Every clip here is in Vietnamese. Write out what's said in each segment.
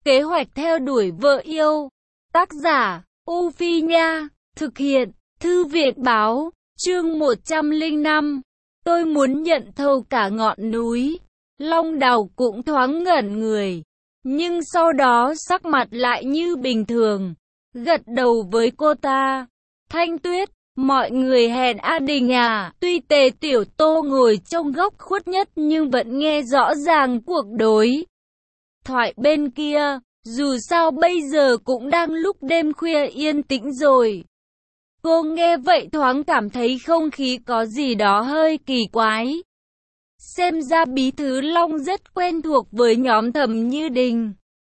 Kế hoạch theo đuổi vợ yêu. Tác giả, U Phi Nha. Thực hiện, Thư viện Báo. Chương 105. Tôi muốn nhận thầu cả ngọn núi. Long Đào cũng thoáng ngẩn người. Nhưng sau đó sắc mặt lại như bình thường. Gật đầu với cô ta. Thanh Tuyết, mọi người hẹn A Đình à. Tuy Tề Tiểu Tô ngồi trong góc khuất nhất nhưng vẫn nghe rõ ràng cuộc đối thoại bên kia. Dù sao bây giờ cũng đang lúc đêm khuya yên tĩnh rồi. Cô nghe vậy thoáng cảm thấy không khí có gì đó hơi kỳ quái. Xem ra Bí Thư Long rất quen thuộc với nhóm Thẩm Như Đình.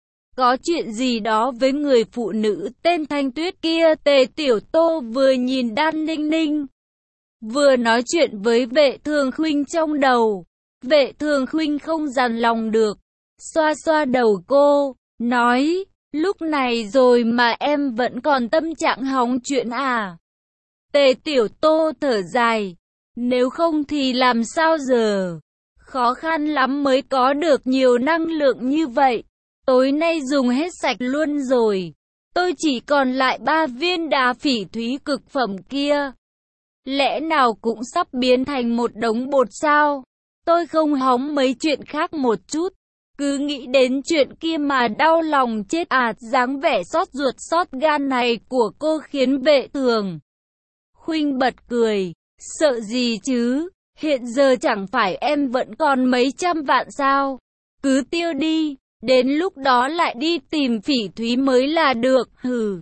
Có chuyện gì đó với người phụ nữ tên Thanh Tuyết kia. Tề Tiểu Tô vừa nhìn Đan Ninh Ninh, vừa nói chuyện với Vệ Thường Khuynh trong đầu. Vệ Thường Khuynh không dằn lòng được, xoa xoa đầu cô, nói, lúc này rồi mà em vẫn còn tâm trạng hóng chuyện à? Tề Tiểu Tô thở dài, nếu không thì làm sao giờ? Khó khăn lắm mới có được nhiều năng lượng như vậy. Tối nay dùng hết sạch luôn rồi. Tôi chỉ còn lại 3 viên đá phỉ thúy cực phẩm kia. Lẽ nào cũng sắp biến thành một đống bột sao? Tôi không hóng mấy chuyện khác một chút. Cứ nghĩ đến chuyện kia mà đau lòng chết à. Dáng vẻ xót ruột xót gan này của cô khiến Vệ Thường Khuynh bật cười. Sợ gì chứ? Hiện giờ chẳng phải em vẫn còn mấy trăm vạn sao? Cứ tiêu đi. Đến lúc đó lại đi tìm phỉ thúy mới là được. Hừ.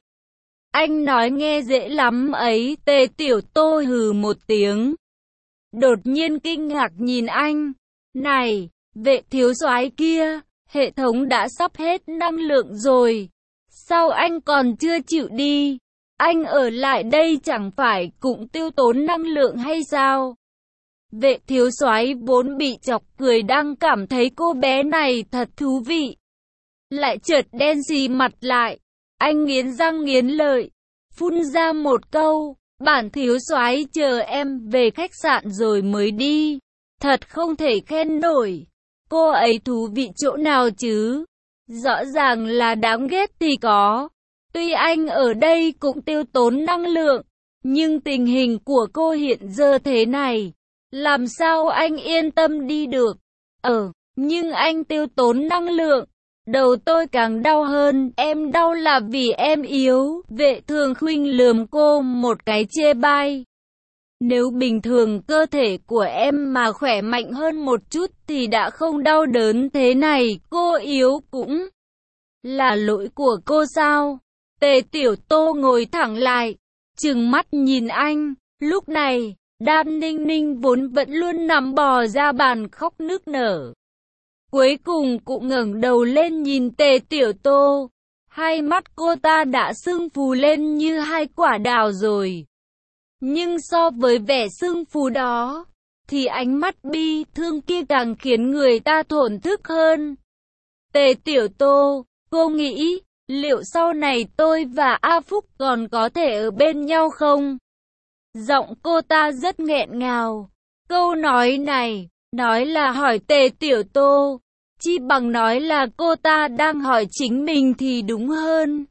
Anh nói nghe dễ lắm ấy. Tề Tiểu Tô hừ một tiếng. Đột nhiên kinh ngạc nhìn anh. Này, Vệ thiếu soái kia, hệ thống đã sắp hết năng lượng rồi. Sao anh còn chưa chịu đi? Anh ở lại đây chẳng phải cũng tiêu tốn năng lượng hay sao? Vệ thiếu soái vốn bị chọc cười đang cảm thấy cô bé này thật thú vị. Lại chợt đen xì mặt lại. Anh nghiến răng nghiến lợi, phun ra một câu, bản thiếu soái chờ em về khách sạn rồi mới đi. Thật không thể khen nổi. Cô ấy thú vị chỗ nào chứ? Rõ ràng là đáng ghét thì có. Tuy anh ở đây cũng tiêu tốn năng lượng, nhưng tình hình của cô hiện giờ thế này, làm sao anh yên tâm đi được? Nhưng anh tiêu tốn năng lượng, đầu tôi càng đau hơn. Em đau là vì em yếu. Vệ Thường Khuynh lườm cô một cái chê bai. Nếu bình thường cơ thể của em mà khỏe mạnh hơn một chút thì đã không đau đớn thế này. Cô yếu cũng là lỗi của cô sao? Tề Tiểu Tô ngồi thẳng lại, trừng mắt nhìn anh. Lúc này, Đan Ninh Ninh vốn vẫn luôn nằm bò ra bàn khóc nức nở. Cuối cùng cũng ngẩng đầu lên nhìn Tề Tiểu Tô. Hai mắt cô ta đã sưng phù lên như hai quả đào rồi. Nhưng so với vẻ sưng phù đó, thì ánh mắt bi thương kia càng khiến người ta thổn thức hơn. Tề Tiểu Tô, cô nghĩ, liệu sau này tôi và A Phúc còn có thể ở bên nhau không? Giọng cô ta rất nghẹn ngào. Câu nói này, nói là hỏi Tề Tiểu Tô, chi bằng nói là cô ta đang hỏi chính mình thì đúng hơn.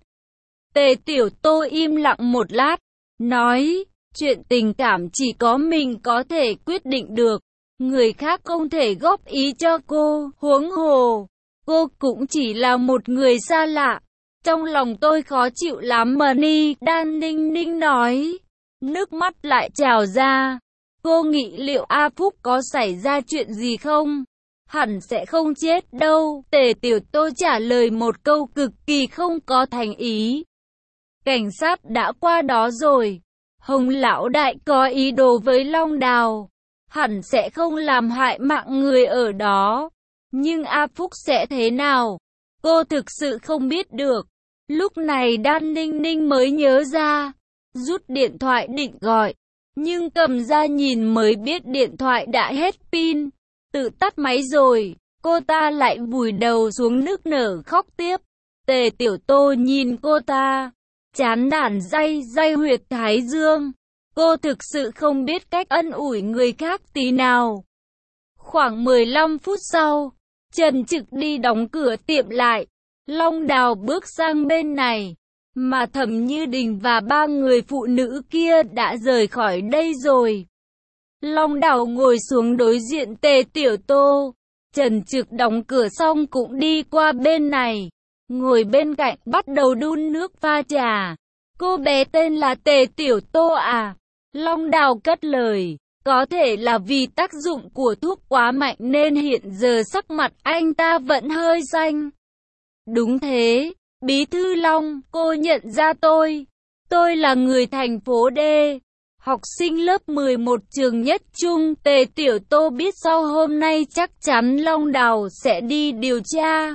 Tề Tiểu Tô im lặng một lát, nói, chuyện tình cảm chỉ có mình có thể quyết định được, người khác không thể góp ý cho cô. Huống hồ, cô cũng chỉ là một người xa lạ. Trong lòng tôi khó chịu lắm mà ni. Đan Ninh Ninh nói, nước mắt lại trào ra. Cô nghĩ liệu A Phúc có xảy ra chuyện gì không? Hẳn sẽ không chết đâu. Tề Tiểu Tô trả lời một câu cực kỳ không có thành ý. Cảnh sát đã qua đó rồi. Hồng lão đại có ý đồ với Long Đào, hẳn sẽ không làm hại mạng người ở đó. Nhưng A Phúc sẽ thế nào? Cô thực sự không biết được. Lúc này Đan Ninh Ninh mới nhớ ra, rút điện thoại định gọi, nhưng cầm ra nhìn mới biết điện thoại đã hết pin, tự tắt máy rồi. Cô ta lại vùi đầu xuống nức nở khóc tiếp. Tề Tiểu Tô nhìn cô ta, chán nản day day huyệt thái dương. Cô thực sự không biết cách ân ủi người khác tí nào. Khoảng 15 phút sau, Trần Trực đi đóng cửa tiệm lại. Long Đào bước sang bên này, mà Thẩm Như Đình và 3 người phụ nữ kia đã rời khỏi đây rồi. Long Đào ngồi xuống đối diện Tề Tiểu Tô. Trần Trực đóng cửa xong cũng đi qua bên này, ngồi bên cạnh bắt đầu đun nước pha trà. Cô bé tên là Tề Tiểu Tô à? Long Đào cất lời. Có thể là vì tác dụng của thuốc quá mạnh nên hiện giờ sắc mặt anh ta vẫn hơi xanh. Đúng thế, Bí thư Long, cô nhận ra tôi. Tôi là người thành phố D, học sinh lớp 11 trường Nhất Trung. Tề Tiểu Tô biết sau hôm nay chắc chắn Long Đào sẽ đi điều tra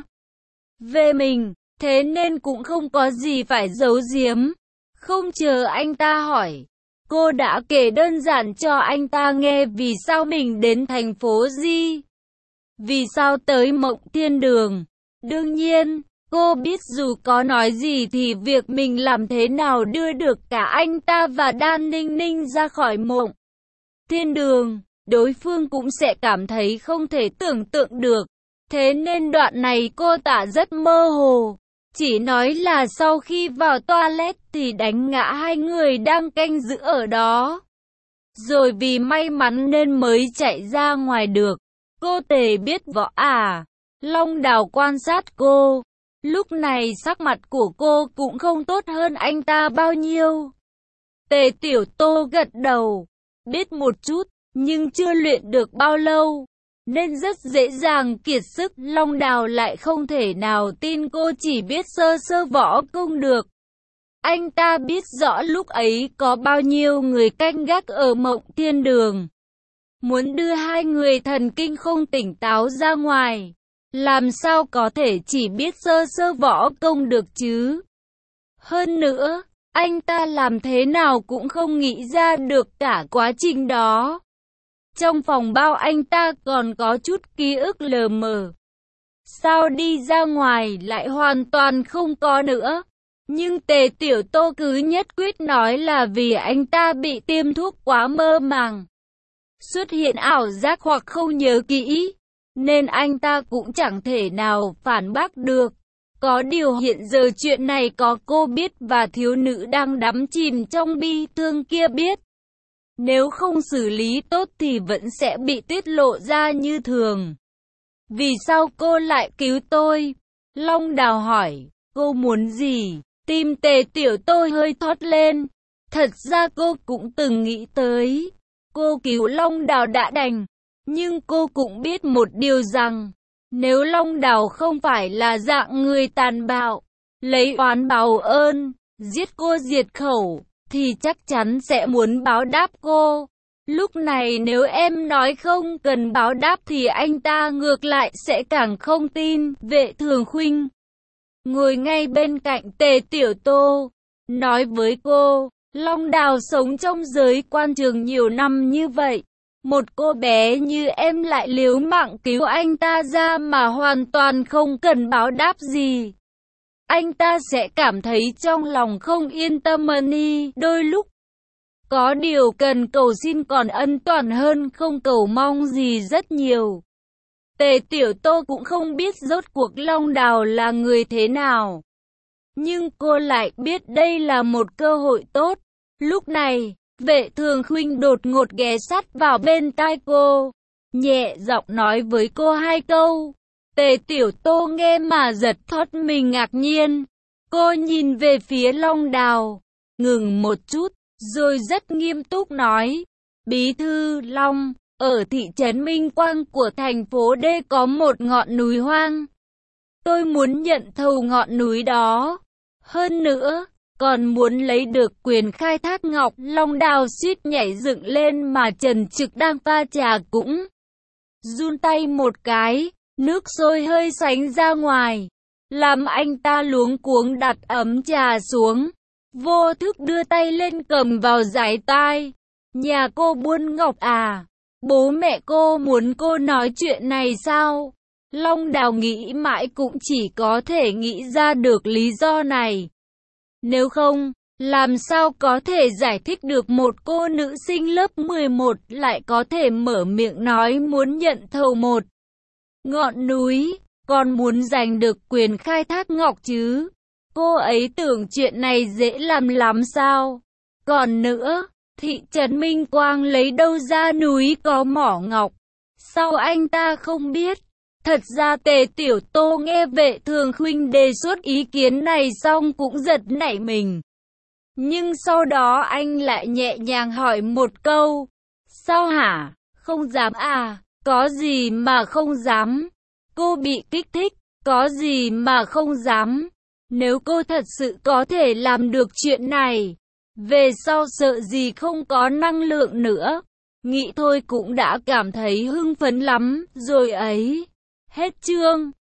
về mình, thế nên cũng không có gì phải giấu giếm. Không chờ anh ta hỏi, cô đã kể đơn giản cho anh ta nghe vì sao mình đến thành phố Di, vì sao tới Mộng Thiên Đường. Đương nhiên, cô biết dù có nói gì thì việc mình làm thế nào đưa được cả anh ta và Đan Ninh Ninh ra khỏi Mộng Thiên Đường, đối phương cũng sẽ cảm thấy không thể tưởng tượng được. Thế nên đoạn này cô tả rất mơ hồ, chỉ nói là sau khi vào toilet thì đánh ngã 2 người đang canh giữ ở đó. Rồi vì may mắn nên mới chạy ra ngoài được. Cô Tề biết võ à? Long Đào quan sát cô. Lúc này sắc mặt của cô cũng không tốt hơn anh ta bao nhiêu. Tề Tiểu Tô gật đầu. Biết một chút, nhưng chưa luyện được bao lâu, nên rất dễ dàng kiệt sức. Long Đào lại không thể nào tin cô chỉ biết sơ sơ võ công được. Anh ta biết rõ lúc ấy có bao nhiêu người canh gác ở Mộng Thiên Đường. Muốn đưa 2 người thần kinh không tỉnh táo ra ngoài, làm sao có thể chỉ biết sơ sơ võ công được chứ? Hơn nữa, anh ta làm thế nào cũng không nghĩ ra được cả quá trình đó. Trong phòng bao anh ta còn có chút ký ức lờ mờ. Sao đi ra ngoài lại hoàn toàn không có nữa? Nhưng Tề Tiểu Tô cứ nhất quyết nói là vì anh ta bị tiêm thuốc quá mơ màng, xuất hiện ảo giác hoặc không nhớ kỹ, nên anh ta cũng chẳng thể nào phản bác được. Có điều hiện giờ chuyện này có cô biết và thiếu nữ đang đắm chìm trong bi thương kia biết. Nếu không xử lý tốt thì vẫn sẽ bị tiết lộ ra như thường. Vì sao cô lại cứu tôi? Long Đào hỏi. Cô muốn gì? Tim Tề Tiểu Tô hơi thót lên. Thật ra cô cũng từng nghĩ tới. Cô cứu Long Đào đã đành. Nhưng cô cũng biết một điều rằng, nếu Long Đào không phải là dạng người tàn bạo, lấy oán báo ơn, giết cô diệt khẩu, thì chắc chắn sẽ muốn báo đáp cô. Lúc này nếu em nói không cần báo đáp thì anh ta ngược lại sẽ càng không tin. Vệ Thường Khuynh ngồi ngay bên cạnh Tề Tiểu Tô, nói với cô, Long Đào sống trong giới quan trường nhiều năm như vậy. Một cô bé như em lại liều mạng cứu anh ta ra mà hoàn toàn không cần báo đáp gì. Anh ta sẽ cảm thấy trong lòng không yên tâm đi. Đôi lúc, có điều cần cầu xin còn ân toàn hơn không cầu mong gì rất nhiều. Tề Tiểu Tô cũng không biết rốt cuộc Long Đào là người thế nào. Nhưng cô lại biết đây là một cơ hội tốt. Lúc này, Vệ Thường Khuynh đột ngột ghé sát vào bên tai cô, nhẹ giọng nói với cô 2 câu. Tề Tiểu Tô nghe mà giật thót mình ngạc nhiên. Cô nhìn về phía Long Đào, ngừng một chút, rồi rất nghiêm túc nói. Bí thư Long, ở thị trấn Minh Quang của thành phố D có một ngọn núi hoang. Tôi muốn nhận thầu ngọn núi đó. Hơn nữa, còn muốn lấy được quyền khai thác ngọc. Long Đào suýt nhảy dựng lên mà Trần Trực đang pha trà cũng run tay một cái, nước sôi hơi sánh ra ngoài, làm anh ta luống cuống đặt ấm trà xuống, vô thức đưa tay lên cầm vào dải tai. Nhà cô buôn ngọc à? Bố mẹ cô muốn cô nói chuyện này sao? Long Đào nghĩ mãi cũng chỉ có thể nghĩ ra được lý do này. Nếu không, làm sao có thể giải thích được một cô nữ sinh lớp 11 lại có thể mở miệng nói muốn nhận thầu một ngọn núi. còn muốn giành được quyền khai thác ngọc chứ. Cô ấy tưởng chuyện này dễ làm lắm sao? Còn nữa, thị trấn Minh Quang lấy đâu ra núi có mỏ ngọc? Sao anh ta không biết? Thật ra Tề Tiểu Tô nghe Vệ Thường Khuynh đề xuất ý kiến này xong cũng giật nảy mình. Nhưng sau đó anh lại nhẹ nhàng hỏi một câu. Sao hả? Không dám à? Có gì mà không dám? Cô bị kích thích, có gì mà không dám? Nếu cô thật sự có thể làm được chuyện này, về sau sợ gì không có năng lượng nữa. Nghĩ thôi cũng đã cảm thấy hưng phấn lắm rồi ấy. Hết chương.